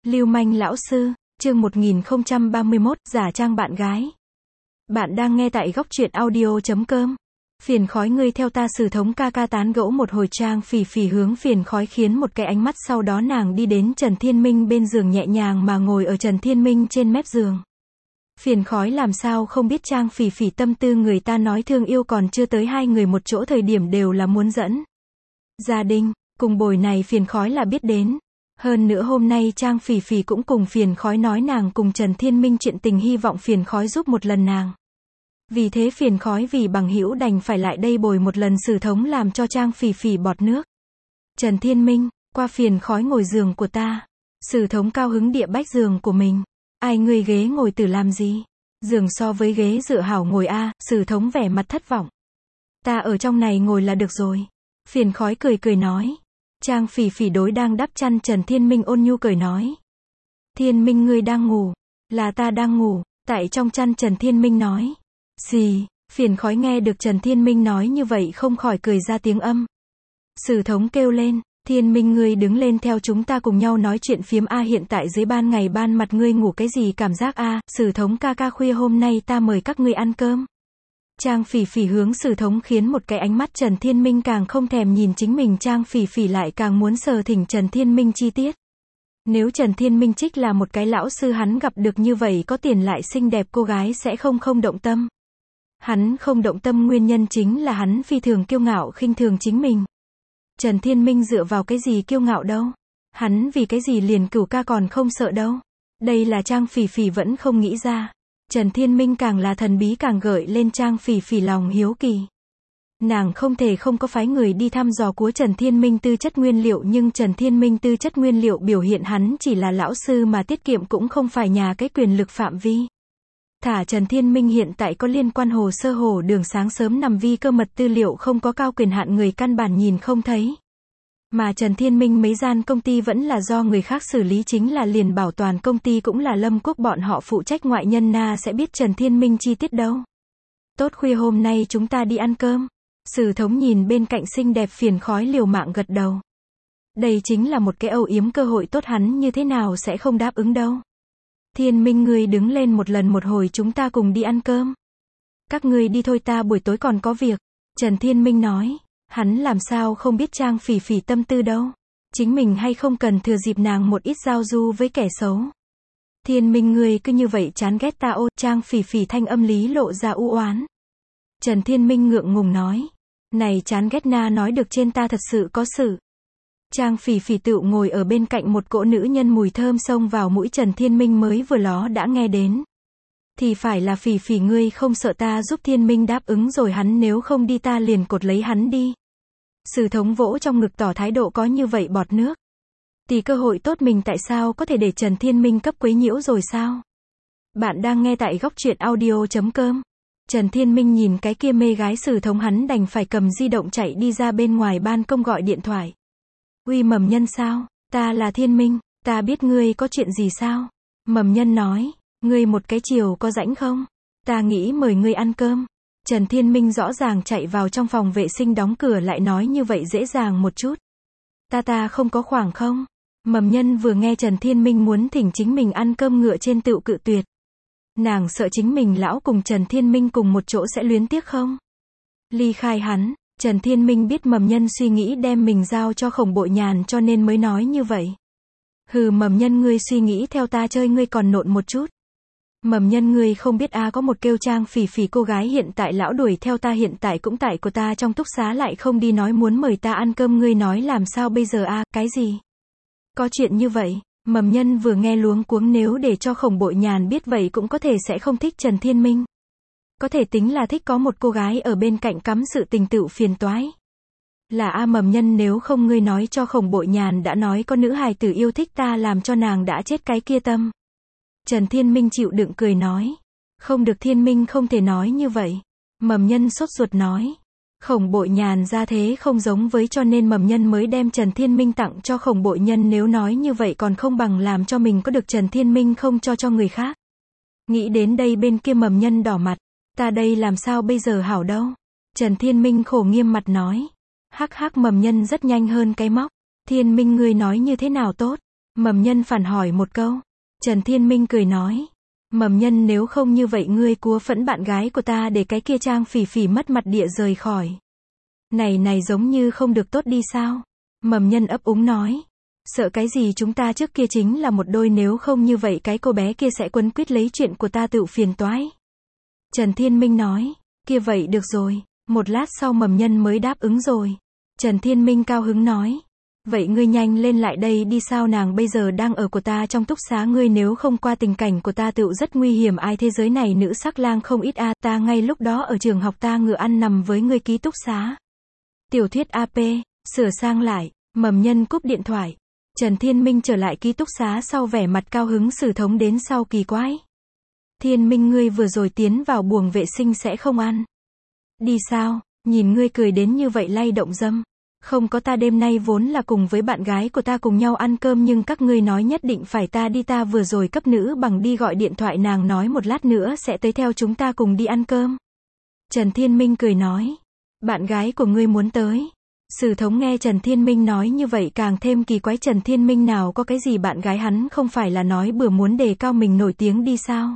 Lưu manh lão sư, chương 1031, giả trang bạn gái. Bạn đang nghe tại góc truyện audio.com. Phiền khói ngươi theo ta. Sử Thống ca ca tán gẫu một hồi. Trang Phỉ Phỉ hướng Phiền khói khiến một cái ánh mắt, sau đó nàng đi đến Trần Thiên Minh bên giường, nhẹ nhàng mà ngồi ở Trần Thiên Minh trên mép giường. Phiền khói làm sao không biết Trang Phỉ Phỉ tâm tư, người ta nói thương yêu còn chưa tới hai người một chỗ thời điểm đều là muốn dẫn gia đình cùng bồi này, Phiền khói là biết đến. Hơn nữa hôm nay Trang Phỉ Phỉ cũng cùng Phiền khói nói nàng cùng Trần Thiên Minh chuyện tình, hy vọng Phiền khói giúp một lần nàng. Vì thế Phiền khói vì bằng hữu đành phải lại đây bồi một lần Sử Thống, làm cho Trang Phỉ Phỉ bọt nước. Trần Thiên Minh, qua Phiền khói ngồi giường của ta. Sử Thống cao hứng địa bách giường của mình. Ai, ngươi ghế ngồi tử làm gì? Giường so với ghế dựa hảo ngồi a. Sử Thống vẻ mặt thất vọng. Ta ở trong này ngồi là được rồi. Phiền khói cười cười nói. Trang Phỉ Phỉ đối đang đắp chăn Trần Thiên Minh ôn nhu cười nói. Thiên Minh, ngươi đang ngủ. Là ta đang ngủ. Tại trong chăn, Trần Thiên Minh nói. Gì? Phiền khói nghe được Trần Thiên Minh nói như vậy không khỏi cười ra tiếng âm. Sử Thống kêu lên. Thiên Minh, ngươi đứng lên theo chúng ta cùng nhau nói chuyện phiếm a. Hiện tại dưới ban ngày ban mặt ngươi ngủ cái gì cảm giác a? Sử Thống ca ca, khuya hôm nay ta mời các ngươi ăn cơm. Trang Phỉ Phỉ hướng Sử Thống khiến một cái ánh mắt. Trần Thiên Minh càng không thèm nhìn chính mình, Trang Phỉ Phỉ lại càng muốn sờ thỉnh Trần Thiên Minh chi tiết. Nếu Trần Thiên Minh trích là một cái lão sư, hắn gặp được như vậy có tiền lại xinh đẹp cô gái sẽ không động tâm. Hắn không động tâm nguyên nhân chính là hắn phi thường kiêu ngạo, khinh thường chính mình. Trần Thiên Minh dựa vào cái gì kiêu ngạo đâu? Hắn vì cái gì liền cửu ca còn không sợ đâu? Đây là Trang Phỉ Phỉ vẫn không nghĩ ra. Trần Thiên Minh càng là thần bí càng gợi lên Trang Phỉ Phỉ lòng hiếu kỳ. Nàng không thể không có phái người đi thăm dò của Trần Thiên Minh tư chất nguyên liệu, nhưng Trần Thiên Minh tư chất nguyên liệu biểu hiện hắn chỉ là lão sư mà tiết kiệm cũng không phải nhà cái quyền lực phạm vi. Thả Trần Thiên Minh hiện tại có liên quan hồ sơ hồ đường sáng sớm nằm vi cơ mật tư liệu không có cao quyền hạn người căn bản nhìn không thấy. Mà Trần Thiên Minh mấy gian công ty vẫn là do người khác xử lý, chính là liền bảo toàn công ty cũng là Lâm Quốc bọn họ phụ trách, ngoại nhân na sẽ biết Trần Thiên Minh chi tiết đâu. Tốt, khuya hôm nay chúng ta đi ăn cơm. Sử Thống nhìn bên cạnh xinh đẹp Phiền khói liều mạng gật đầu. Đây chính là một cái âu yếm cơ hội tốt, hắn như thế nào sẽ không đáp ứng đâu. Thiên Minh, ngươi đứng lên một lần một hồi chúng ta cùng đi ăn cơm. Các ngươi đi thôi, ta buổi tối còn có việc. Trần Thiên Minh nói. Hắn làm sao không biết Trang Phỉ Phỉ tâm tư đâu. Chính mình hay không cần thừa dịp nàng một ít giao du với kẻ xấu. Thiên Minh, ngươi cứ như vậy chán ghét ta ô. Trang Phỉ Phỉ thanh âm lý lộ ra u oán. Trần Thiên Minh ngượng ngùng nói. Này chán ghét na nói được trên, ta thật sự có sự. Trang Phỉ Phỉ tựu ngồi ở bên cạnh một cỗ nữ nhân mùi thơm xông vào mũi, Trần Thiên Minh mới vừa ló đã nghe đến. Thì phải là Phỉ Phỉ, ngươi không sợ ta giúp Thiên Minh đáp ứng rồi, hắn nếu không đi ta liền cột lấy hắn đi. Sử Thống vỗ trong ngực tỏ thái độ có như vậy bọt nước. Thì cơ hội tốt mình tại sao có thể để Trần Thiên Minh cấp quấy nhiễu rồi sao? Bạn đang nghe tại góc truyện audio.com. Trần Thiên Minh nhìn cái kia mê gái Sử Thống, hắn đành phải cầm di động chạy đi ra bên ngoài ban công gọi điện thoại. Uy, Mầm Nhân sao? Ta là Thiên Minh, ta biết ngươi có chuyện gì sao? Mầm Nhân nói, ngươi một cái chiều có rảnh không? Ta nghĩ mời ngươi ăn cơm. Trần Thiên Minh rõ ràng chạy vào trong phòng vệ sinh đóng cửa lại nói như vậy dễ dàng một chút. Ta không có khoảng không? Mầm Nhân vừa nghe Trần Thiên Minh muốn thỉnh chính mình ăn cơm ngựa trên tựu cự tuyệt. Nàng sợ chính mình lão cùng Trần Thiên Minh cùng một chỗ sẽ luyến tiếc không? Ly khai hắn. Trần Thiên Minh biết Mầm Nhân suy nghĩ đem mình giao cho Khổng Bội Nhàn cho nên mới nói như vậy. Hừ, Mầm Nhân, ngươi suy nghĩ theo ta chơi ngươi còn nộn một chút. Mầm Nhân, ngươi không biết có một kêu Trang Phỉ Phỉ cô gái hiện tại lão đuổi theo ta, hiện tại cũng tại của ta trong túc xá, lại không đi nói muốn mời ta ăn cơm, ngươi nói làm sao bây giờ cái gì? Có chuyện như vậy? Mầm Nhân vừa nghe luống cuống, nếu để cho Khổng Bội Nhàn biết vậy cũng có thể sẽ không thích Trần Thiên Minh. Có thể tính là thích có một cô gái ở bên cạnh cắm sự tình tựu phiền toái. Là Mầm Nhân, nếu không ngươi nói cho Khổng Bội Nhàn đã nói có nữ hài tử yêu thích ta, làm cho nàng đã chết cái kia tâm. Trần Thiên Minh chịu đựng cười nói. Không được, Thiên Minh không thể nói như vậy. Mầm Nhân sốt ruột nói. Khổng Bội Nhàn ra thế không giống với, cho nên Mầm Nhân mới đem Trần Thiên Minh tặng cho Khổng Bội Nhân, nếu nói như vậy còn không bằng làm cho mình có được Trần Thiên Minh không cho người khác. Nghĩ đến đây bên kia Mầm Nhân đỏ mặt. Ta đây làm sao bây giờ hảo đâu? Trần Thiên Minh khổ nghiêm mặt nói. Hắc hắc, Mầm Nhân rất nhanh hơn cái móc. Thiên Minh, ngươi nói như thế nào tốt? Mầm nhân phản hỏi một câu. Trần Thiên Minh cười nói. Mầm nhân, nếu không như vậy ngươi cúa phẫn bạn gái của ta để cái kia Trang Phỉ Phỉ mất mặt địa rời khỏi. Này giống như không được tốt đi sao? Mầm nhân ấp úng nói. Sợ cái gì, chúng ta trước kia chính là một đôi, nếu không như vậy cái cô bé kia sẽ quấn quýt lấy chuyện của ta tự phiền toái. Trần Thiên Minh nói. Kia vậy được rồi. Một lát sau mầm nhân mới đáp ứng rồi. Trần Thiên Minh cao hứng nói. Vậy ngươi nhanh lên lại đây đi, sao nàng bây giờ đang ở của ta trong túc xá, ngươi nếu không qua tình cảnh của ta tựu rất nguy hiểm, ai thế giới này nữ sắc lang không ít a, ta ngay lúc đó ở trường học ta ngựa ăn nằm với ngươi ký túc xá. Tiểu thuyết AP, sửa sang lại, mầm nhân cúp điện thoại. Trần Thiên Minh trở lại ký túc xá sau vẻ mặt cao hứng Sử Thống đến sau kỳ quái. Thiên Minh, ngươi vừa rồi tiến vào buồng vệ sinh sẽ không ăn. Đi sao, nhìn ngươi cười đến như vậy lay động dâm. Không có, ta đêm nay vốn là cùng với bạn gái của ta cùng nhau ăn cơm, nhưng các ngươi nói nhất định phải ta đi, ta vừa rồi cấp nữ bằng đi gọi điện thoại, nàng nói một lát nữa sẽ tới theo chúng ta cùng đi ăn cơm. Trần Thiên Minh cười nói. Bạn gái của ngươi muốn tới. Sử Thống nghe Trần Thiên Minh nói như vậy càng thêm kỳ quái, Trần Thiên Minh nào có cái gì bạn gái, hắn không phải là nói bừa muốn đề cao mình nổi tiếng đi sao?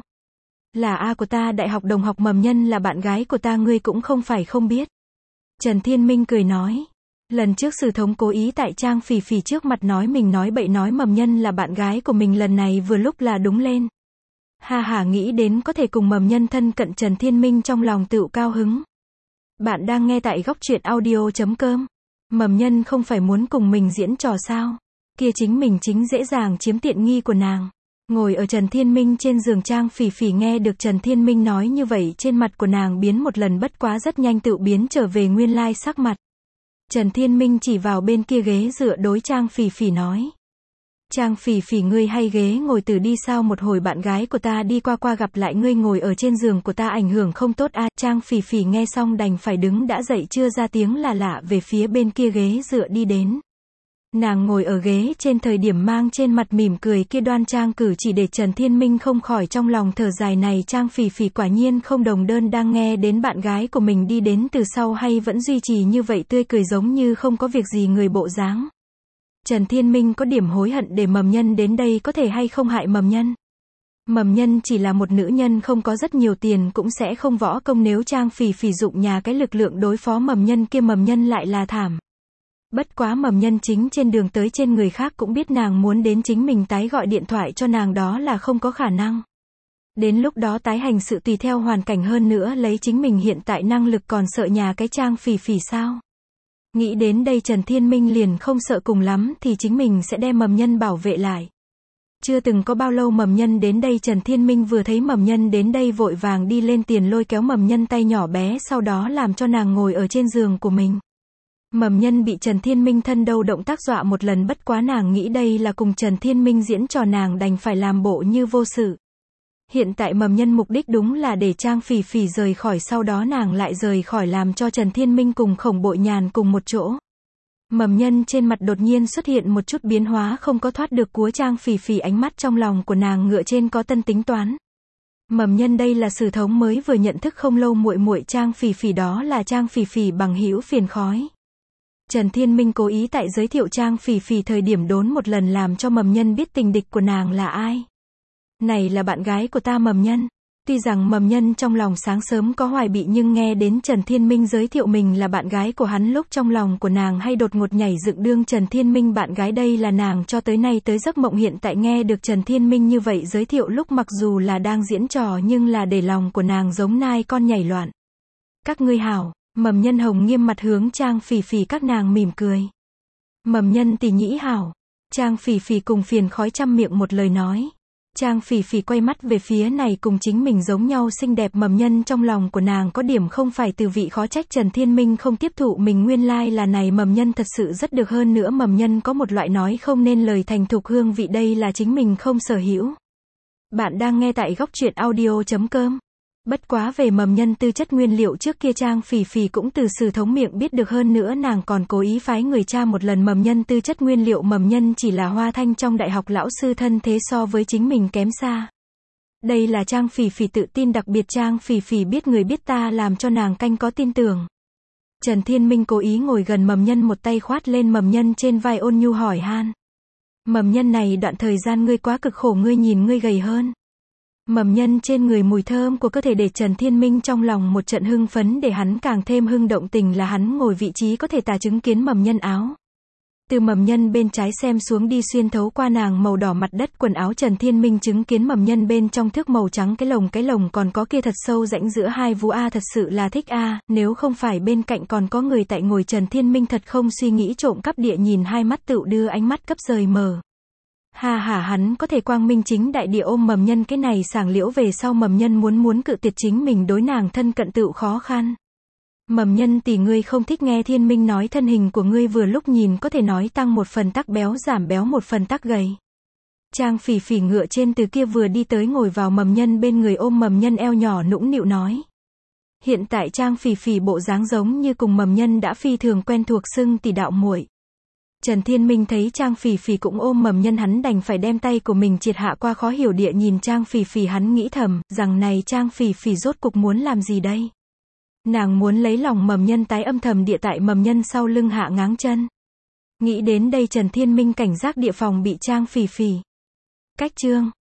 Là A của ta, đại học đồng học. Mầm nhân là bạn gái của ta, ngươi cũng không phải không biết. Trần Thiên Minh cười nói. Lần trước Sử Thống cố ý tại Trang Phỉ Phỉ trước mặt nói mình nói bậy, nói mầm nhân là bạn gái của mình, lần này vừa lúc là đúng lên. Ha ha, nghĩ đến có thể cùng mầm nhân thân cận, Trần Thiên Minh trong lòng tựu cao hứng. Bạn đang nghe tại góc truyện audio.com. Mầm nhân không phải muốn cùng mình diễn trò sao? Kia chính mình chính dễ dàng chiếm tiện nghi của nàng. Ngồi ở Trần Thiên Minh trên giường, Trang Phỉ Phỉ nghe được Trần Thiên Minh nói như vậy, trên mặt của nàng biến một lần, bất quá rất nhanh tựu biến trở về nguyên lai sắc mặt. Trần Thiên Minh chỉ vào bên kia ghế dựa đối Trang Phỉ Phỉ nói. Trang Phỉ Phỉ, ngươi hay ghế ngồi từ đi sao, một hồi bạn gái của ta đi qua gặp lại ngươi ngồi ở trên giường của ta ảnh hưởng không tốt a. Trang Phỉ Phỉ nghe xong đành phải đứng đã dậy, chưa ra tiếng là lạ về phía bên kia ghế dựa đi đến. Nàng ngồi ở ghế trên thời điểm mang trên mặt mỉm cười kia đoan trang cử chỉ để Trần Thiên Minh không khỏi trong lòng thở dài, này Trang Phỉ Phỉ quả nhiên không đồng đơn, đang nghe đến bạn gái của mình đi đến từ sau hay vẫn duy trì như vậy tươi cười giống như không có việc gì người bộ dáng. Trần Thiên Minh có điểm hối hận để mầm nhân đến đây, có thể hay không hại mầm nhân. Mầm nhân chỉ là một nữ nhân không có rất nhiều tiền, cũng sẽ không võ công, nếu Trang Phỉ Phỉ dụng nhà cái lực lượng đối phó mầm nhân kia, mầm nhân lại là thảm. Bất quá mầm nhân chính trên đường tới trên người khác cũng biết nàng muốn đến chính mình tái gọi điện thoại cho nàng đó là không có khả năng. Đến lúc đó tái hành sự tùy theo hoàn cảnh, hơn nữa lấy chính mình hiện tại năng lực còn sợ nhà cái Trang Phỉ Phỉ sao? Nghĩ đến đây Trần Thiên Minh liền không sợ, cùng lắm thì chính mình sẽ đem mầm nhân bảo vệ lại. Chưa từng có bao lâu mầm nhân đến đây, Trần Thiên Minh vừa thấy mầm nhân đến đây vội vàng đi lên tiền lôi kéo mầm nhân tay nhỏ bé, sau đó làm cho nàng ngồi ở trên giường của mình. Mầm nhân bị Trần Thiên Minh thân đâu động tác dọa một lần, bất quá nàng nghĩ đây là cùng Trần Thiên Minh diễn trò, nàng đành phải làm bộ như vô sự. Hiện tại mầm nhân mục đích đúng là để Trang Phỉ Phỉ rời khỏi, sau đó nàng lại rời khỏi, làm cho Trần Thiên Minh cùng Khổng Bội Nhàn cùng một chỗ. Mầm nhân trên mặt đột nhiên xuất hiện một chút biến hóa, không có thoát được cúa Trang Phỉ Phỉ, ánh mắt trong lòng của nàng ngựa trên có tân tính toán. Mầm nhân đây là Sử Thống mới vừa nhận thức không lâu muội muội Trang Phỉ Phỉ, đó là Trang Phỉ Phỉ bằng hữu Phiền Khói. Trần Thiên Minh cố ý tại giới thiệu Trang Phỉ Phỉ thời điểm đốn một lần, làm cho mầm nhân biết tình địch của nàng là ai. Này là bạn gái của ta mầm nhân. Tuy rằng mầm nhân trong lòng sáng sớm có hoài bị, nhưng nghe đến Trần Thiên Minh giới thiệu mình là bạn gái của hắn lúc trong lòng của nàng hay đột ngột nhảy dựng, đương Trần Thiên Minh bạn gái, đây là nàng cho tới nay tới giấc mộng, hiện tại nghe được Trần Thiên Minh như vậy giới thiệu, lúc mặc dù là đang diễn trò nhưng là để lòng của nàng giống nai con nhảy loạn. Các ngươi hảo. Mầm nhân hồng nghiêm mặt hướng Trang Phỉ Phỉ các nàng mỉm cười. Mầm nhân tỷ nhĩ hảo. Trang Phỉ Phỉ cùng Phiền Khói chăm miệng một lời nói. Trang Phỉ Phỉ quay mắt về phía này cùng chính mình giống nhau xinh đẹp mầm nhân, trong lòng của nàng có điểm không phải từ vị, khó trách Trần Thiên Minh không tiếp thụ mình, nguyên lai là này mầm nhân thật sự rất được, hơn nữa mầm nhân có một loại nói không nên lời thành thục hương vị, đây là chính mình không sở hữu. Bạn đang nghe tại góc truyện audio.com. Bất quá về mầm nhân tư chất nguyên liệu trước kia Trang Phỉ Phỉ cũng từ Sử Thống miệng biết được, hơn nữa nàng còn cố ý phái người tra một lần mầm nhân tư chất nguyên liệu, mầm nhân chỉ là Hoa Thanh trong đại học lão sư, thân thế so với chính mình kém xa. Đây là Trang Phỉ Phỉ tự tin, đặc biệt Trang Phỉ Phỉ biết người biết ta, làm cho nàng canh có tin tưởng. Trần Thiên Minh cố ý ngồi gần mầm nhân, một tay khoát lên mầm nhân trên vai ôn nhu hỏi han. Mầm nhân này đoạn thời gian ngươi quá cực khổ, ngươi nhìn ngươi gầy hơn. Mầm nhân trên người mùi thơm của cơ thể để Trần Thiên Minh trong lòng một trận hưng phấn, để hắn càng thêm hưng động tình là hắn ngồi vị trí có thể tả chứng kiến mầm nhân áo. Từ mầm nhân bên trái xem xuống đi xuyên thấu qua nàng màu đỏ mặt đất quần áo, Trần Thiên Minh chứng kiến mầm nhân bên trong thước màu trắng, cái lồng còn có kia thật sâu rãnh giữa hai vú a, thật sự là thích a, nếu không phải bên cạnh còn có người tại ngồi, Trần Thiên Minh thật không suy nghĩ trộm cắp địa nhìn hai mắt tựu đưa ánh mắt cấp rời mờ. Ha ha, hắn có thể quang minh chính đại địa ôm mầm nhân cái này sảng liễu, về sau mầm nhân muốn cự tuyệt chính mình đối nàng thân cận tựu khó khăn. Mầm nhân tỷ, ngươi không thích nghe Thiên Minh nói thân hình của ngươi vừa lúc nhìn có thể nói tăng một phần tắc béo, giảm béo một phần tắc gầy. Trang Phỉ Phỉ ngựa trên từ kia vừa đi tới, ngồi vào mầm nhân bên người, ôm mầm nhân eo nhỏ nũng nịu nói. Hiện tại Trang Phỉ Phỉ bộ dáng giống như cùng mầm nhân đã phi thường quen thuộc, xưng tỷ đạo muội. Trần Thiên Minh thấy Trang Phỉ Phỉ cũng ôm mầm nhân, hắn đành phải đem tay của mình triệt hạ qua, khó hiểu địa nhìn Trang Phỉ Phỉ, hắn nghĩ thầm, rằng này Trang Phỉ Phỉ rốt cục muốn làm gì đây? Nàng muốn lấy lòng mầm nhân, tái âm thầm địa tại mầm nhân sau lưng hạ ngáng chân. Nghĩ đến đây Trần Thiên Minh cảnh giác địa phòng bị Trang Phỉ Phỉ cách chương.